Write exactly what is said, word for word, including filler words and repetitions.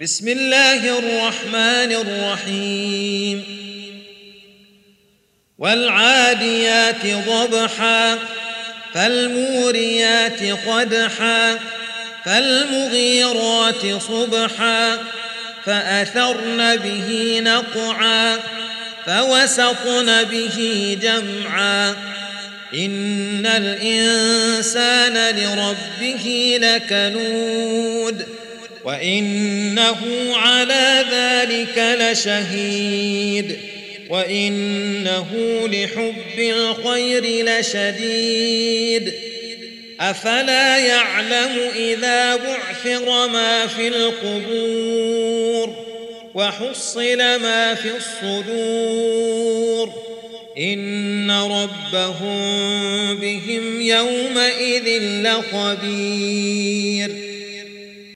بسم الله الرحمن الرحيم والعاديات ضبحا فالموريات قدحا فالمغيرات صبحا فأثرن به نقعا فوسطن به جمعا إن الإنسان لربه لكنود وإنه على ذلك لشهيد وإنه لحب الخير لشديد أفلا يعلم إذا بعثر ما في القبور وحصل ما في الصدور إن ربهم بهم يومئذ لخبير